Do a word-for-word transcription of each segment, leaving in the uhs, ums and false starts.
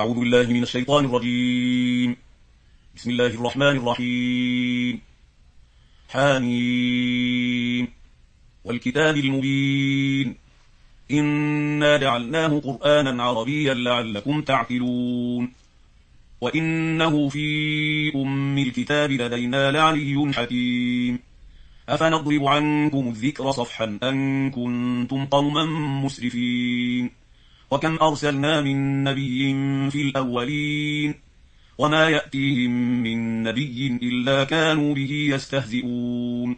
أعوذ بالله من الشيطان الرجيم. بسم الله الرحمن الرحيم. حميم والكتاب المبين إنا جعلناه قرآنا عربيا لعلكم تعقلون وإنه في أم الكتاب لدينا لعلي حكيم أفنضرب عنكم الذكر صفحا أن كنتم قوما مسرفين وكم أرسلنا من نبي في الأولين وما يأتيهم من نبي إلا كانوا به يستهزئون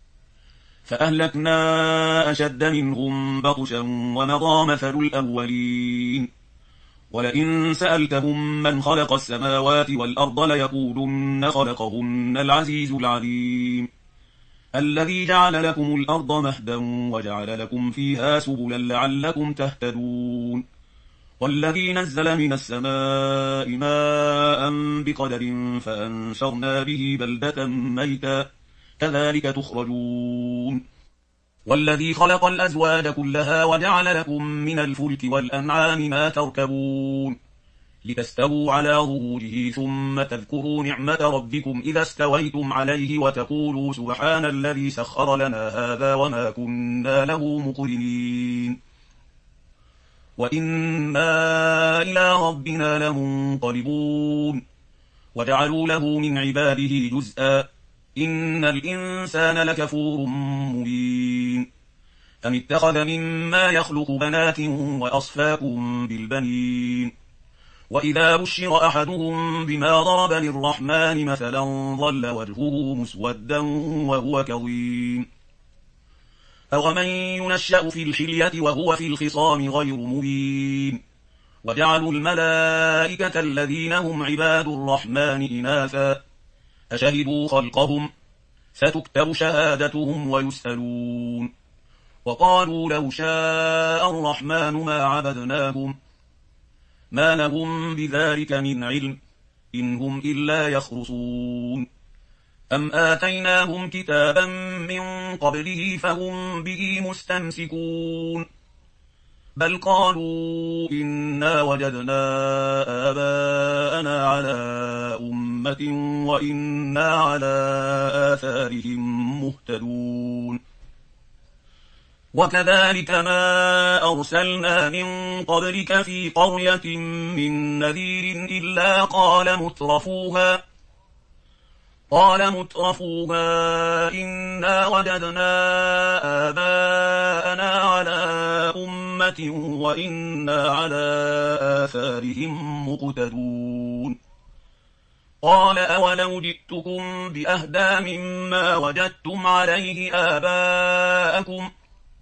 فأهلكنا أشد منهم بطشا ومضى مثل الأولين ولئن سألتهم من خلق السماوات والأرض ليقولن خلقهن العزيز العليم الذي جعل لكم الأرض مهدا وجعل لكم فيها سبلا لعلكم تهتدون والذي نزل من السماء ماء بقدر فأنشرنا به بلدة ميتا كذلك تخرجون والذي خلق الأزواج كلها وجعل لكم من الفلك والأنعام ما تركبون لتستووا على ظهوره ثم تذكروا نعمة ربكم إذا استويتم عليه وتقولوا سبحان الذي سخر لنا هذا وما كنا له مقرنين وإنا إلى ربنا لمنقلبون وجعلوا له من عباده جزءا إن الإنسان لكفور مبين أم اتخذ مما يخلق بنات وأصفاكم بالبنين وإذا بشر أحدهم بما ضرب للرحمن مثلا ظل وجهه مسودا وهو كظيم أومن ينشأ في الحلية وهو في الخصام غير مبين وجعلوا الملائكة الذين هم عباد الرحمن إناثا أشهدوا خلقهم ستكتب شهادتهم ويسألون وقالوا لو شاء الرحمن ما عبدناهم ما لهم بذلك من علم إن هم إلا يخرصون أم آتيناهم كتابا من قبله فهم به مستمسكون بل قالوا إنا وجدنا آباءنا على أمة وإنا على آثارهم مهتدون وكذلك ما أرسلنا من قبلك في قرية من نذير إلا قال مترفوها قال مترفوها إنا وجدنا آباءنا على أمة وإنا على آثارهم مقتدون قال أولو جئتكم بأهدى مما وجدتم عليه آباءكم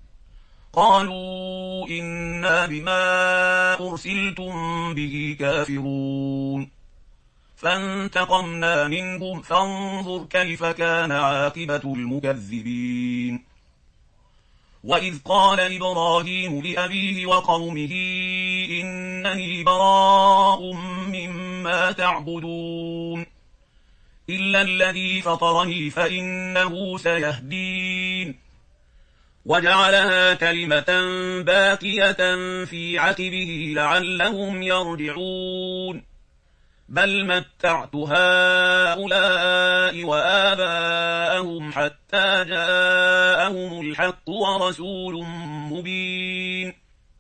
قالوا إنا بما أرسلتم به كافرون فانتقمنا منهم فانظر كيف كان عاقبة المكذبين وإذ قال إبراهيم لأبيه وقومه إنني براء مما تعبدون إلا الذي فطرني فإنه سيهدين وجعلها كلمة باقية في عقبه لعلهم يرجعون بل متعت هؤلاء وآباءهم حتى جاءهم الحق ورسول مبين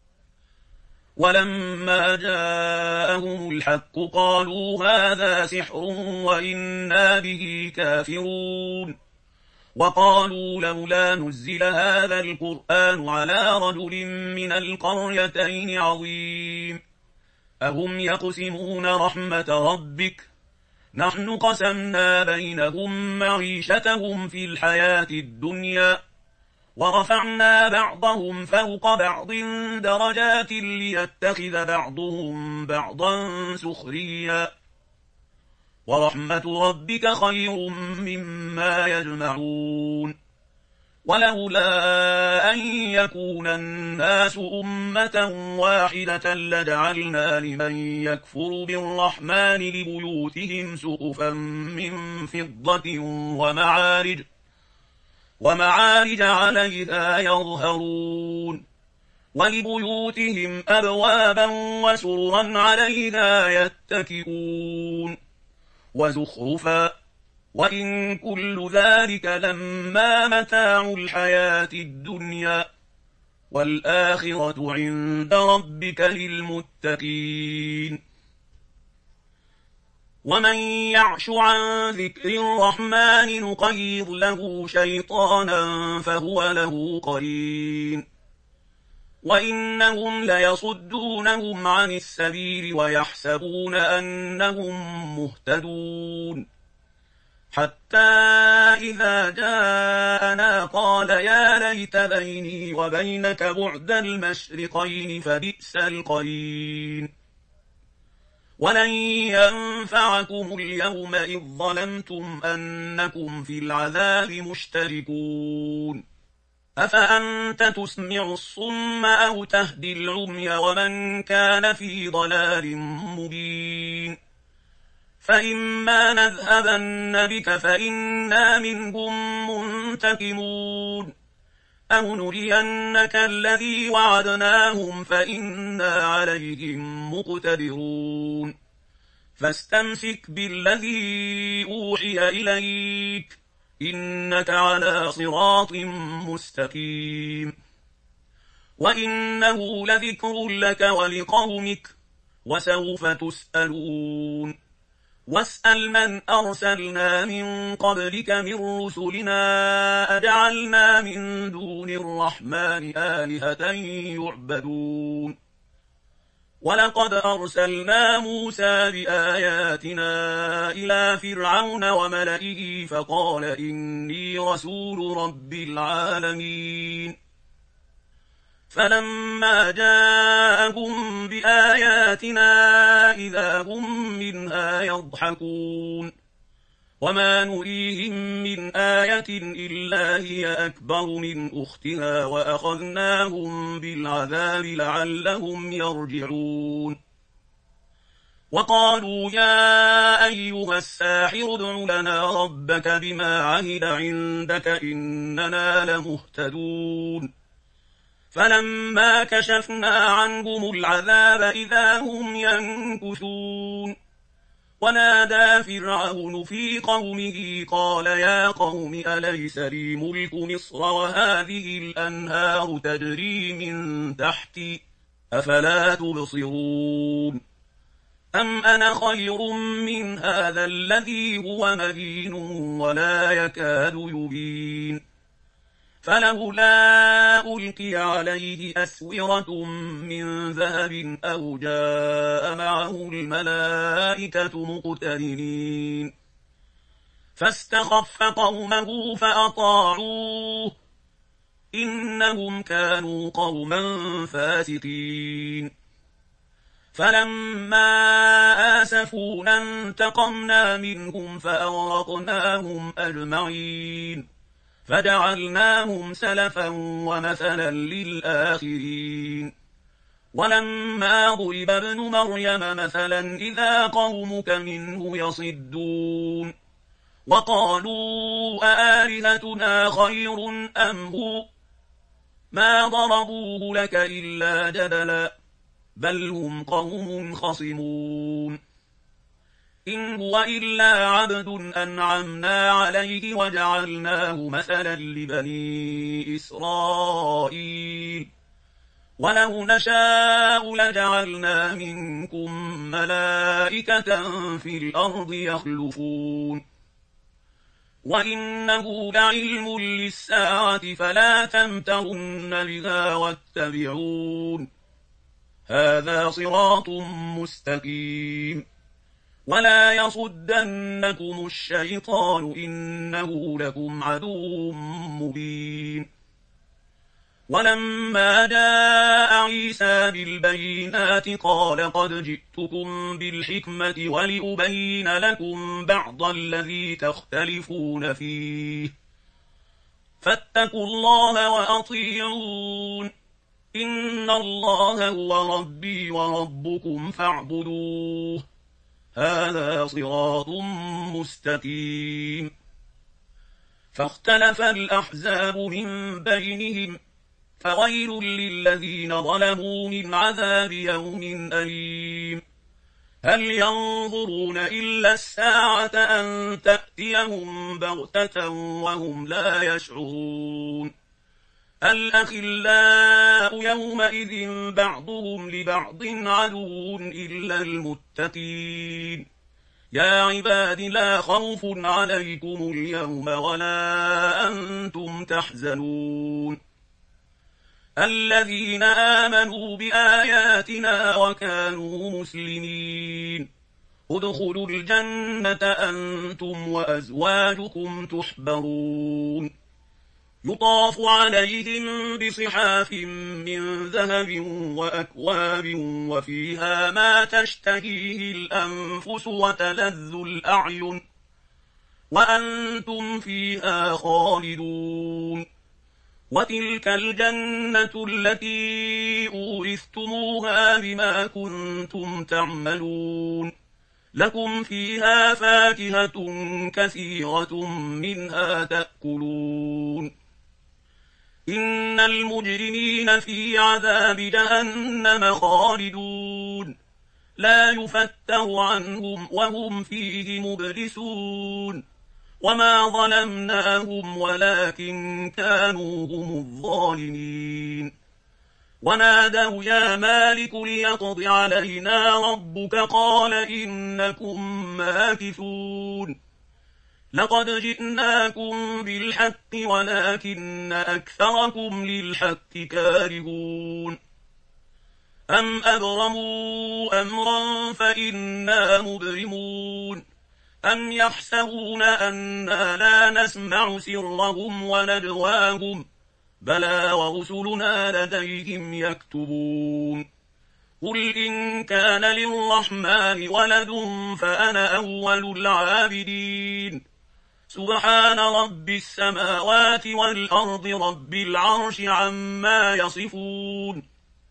ولما جاءهم الحق قالوا هذا سحر وإنا به كافرون وقالوا لولا نزل هذا القرآن على رجل من القريتين عظيم أهم يقسمون رحمة ربك نحن قسمنا بينهم معيشتهم في الحياة الدنيا ورفعنا بعضهم فوق بعض درجات ليتخذ بعضهم بعضا سخريا ورحمة ربك خير مما يجمعون ولولا أن يكون الناس أمة واحدة لجعلنا لمن يكفر بالرحمن لبيوتهم سقفا من فضة ومعارج ومعارج عليها يظهرون ولبيوتهم أبوابا وسررا عليها يتكئون وزخرفا وإن كل ذلك لما متاع الحياة الدنيا والآخرة عند ربك للمتقين. ومن يعش عن ذكر الرحمن نقيض له شيطانا فهو له قرين وإنهم ليصدونهم عن السبيل ويحسبون أنهم مهتدون حتى إذا جاءنا قال يا ليت بيني وبينك بعد المشرقين فبئس القرين. ولن ينفعكم اليوم إذ ظلمتم أنكم في العذاب مشتركون أفأنت تسمع الصم أو تهدي العمي ومن كان في ضلال مبين. فإما نذهبن بك فإنا منهم منتقمون أو نرينك الذي وعدناهم فإنا عليهم مقتدرون فاستمسك بالذي أوحي إليك إنك على صراط مستقيم. وإنه لذكر لك ولقومك وسوف تسألون. واسأل من أرسلنا من قبلك من رسلنا أجعلنا من دون الرحمن آلهة يعبدون. ولقد أرسلنا موسى بآياتنا إلى فرعون وملئه فقال إني رسول رب العالمين. فلما جاءهم بآياتنا إذا هم منها يضحكون وما نريهم من آية إلا هي أكبر من أختها وأخذناهم بالعذاب لعلهم يرجعون. وقالوا يا أيها الساحر ادع لنا ربك بما عهد عندك إننا لمهتدون. فلما كشفنا عنهم العذاب إذا هم ينكثون. ونادى فرعون في قومه قال يا قوم أليس لي ملك مصر وهذه الأنهار تجري من تحتي أفلا تبصرون. أم أنا خير من هذا الذي هو مهين ولا يكاد يبين. فلولا ألقي عليه أسورة من ذهب أو جاء معه الملائكة مقترنين. فاستخف قومه فأطاعوه إنهم كانوا قوما فاسقين. فلما آسفونا انتقمنا منهم فأغرقناهم أجمعين فجعلناهم سلفا ومثلا للآخرين. ولما ضرب ابن مريم مثلا إذا قومك منه يصدون وقالوا أآلهتنا خير أم هو ما ضربوه لك إلا جدلا بل هم قوم خصمون. إن هو إلا عبد أنعمنا عليه وجعلناه مثلا لبني إسرائيل ولو نشاء لجعلنا منكم ملائكة في الأرض يخلفون. وإنه لعلم للساعة فلا تمترن بها واتبعون هذا صراط مستقيم. ولا يصدنكم الشيطان إنه لكم عدو مبين. ولما جاء عيسى بالبينات قال قد جئتكم بالحكمة ولأبين لكم بعض الذي تختلفون فيه فاتقوا الله وأطيعون إن الله هو ربي وربكم فاعبدوه هذا صراط مستقيم. فاختلف الأحزاب من بينهم فويل للذين ظلموا من عذاب يوم أليم هل ينظرون إلا الساعة أن تأتيهم بغتة وهم لا يشعرون الأخلاء يومئذ بعضهم لبعض عدو إلا المتقين يا عباد لا خوف عليكم اليوم ولا أنتم تحزنون الذين آمنوا بآياتنا وكانوا مسلمين ادخلوا الجنة أنتم وأزواجكم تحبرون يطاف عليهم بصحاف من ذهب وأكواب وفيها ما تشتهيه الأنفس وتلذ الأعين وأنتم فيها خالدون وتلك الجنة التي أورثتموها بما كنتم تعملون لكم فيها فاكهة كثيرة منها تأكلون إن المجرمين في عذاب جهنم خالدون لا يفتر عنهم وهم فيه مبلسون وما ظلمناهم ولكن كانوا هم الظالمين ونادوا يا مالك ليقض علينا ربك قال إنكم ماكثون لقد جئناكم بالحق ولكن أكثركم للحق كارهون أم أبرموا أمرا فإنا مبرمون أم يحسبون أنا لا نسمع سرهم ونجواهم بلى ورسلنا لديهم يكتبون قل إن كان للرحمن ولد فأنا أول العابدين سبحان رب السماوات والأرض رب العرش عما يصفون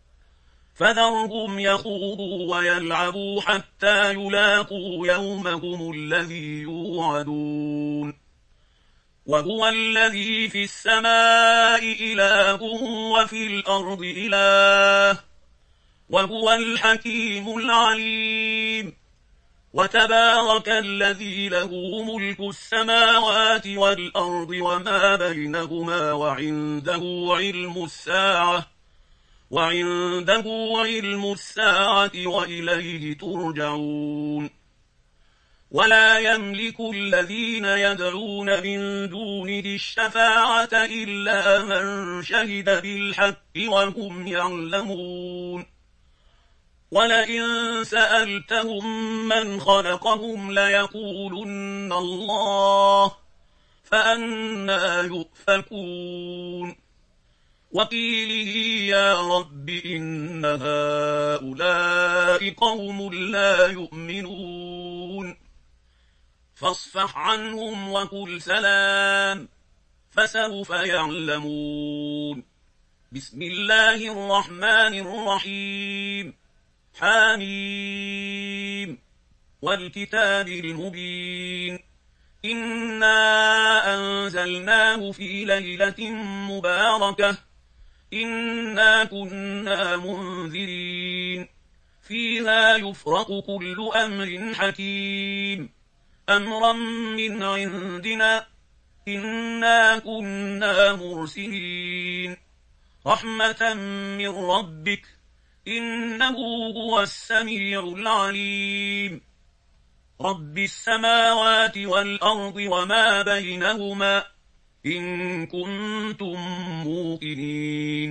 فذرهم يخوضوا ويلعبوا حتى يلاقوا يومهم الذي يوعدون وهو الذي في السماء إله وفي الأرض إله وهو الحكيم العليم وتبارك الذي له ملك السماوات والأرض وما بينهما وعنده علم الساعة وعنده علم الساعة وإليه ترجعون ولا يملك الذين يدعون من دونه الشفاعة إلا من شهد بالحق وهم يعلمون ولئن سألتهم من خلقهم ليقولن الله فأنى يؤفكون وقيله يا رب إن هؤلاء قوم لا يؤمنون فاصفح عنهم وقل سلام فسوف يعلمون بسم الله الرحمن الرحيم حميم والكتاب المبين إنا أنزلناه في ليلة مباركة إنا كنا منذرين فيها يفرق كل أمر حكيم أمرا من عندنا إنا كنا مرسلين رحمة من ربك إنه هو السميع العليم رب السماوات والأرض وما بينهما إن كنتم موقنين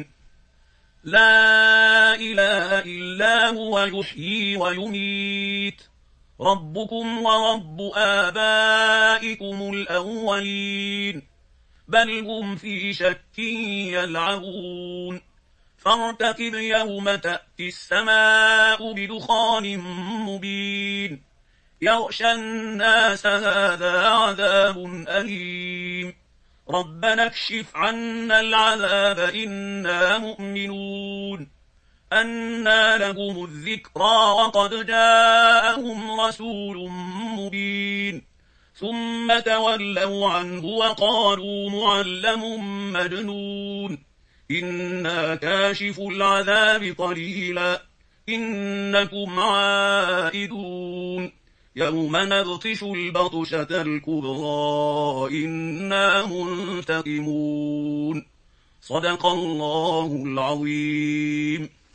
لا إله إلا هو يحيي ويميت ربكم ورب آبائكم الأولين بل هم في شك يلعبون فارتقب يوم تأتي السماء بدخان مبين يغشى الناس هذا عذاب أليم ربنا اكشف عنا العذاب إنا مؤمنون أنى لهم الذكرى وقد جاءهم رسول مبين ثم تولوا عنه وقالوا معلم مجنون إنا كاشف العذاب قليلا إنكم عائدون يوم نبطش البطشة الكبرى إنا منتقمون صدق الله العظيم.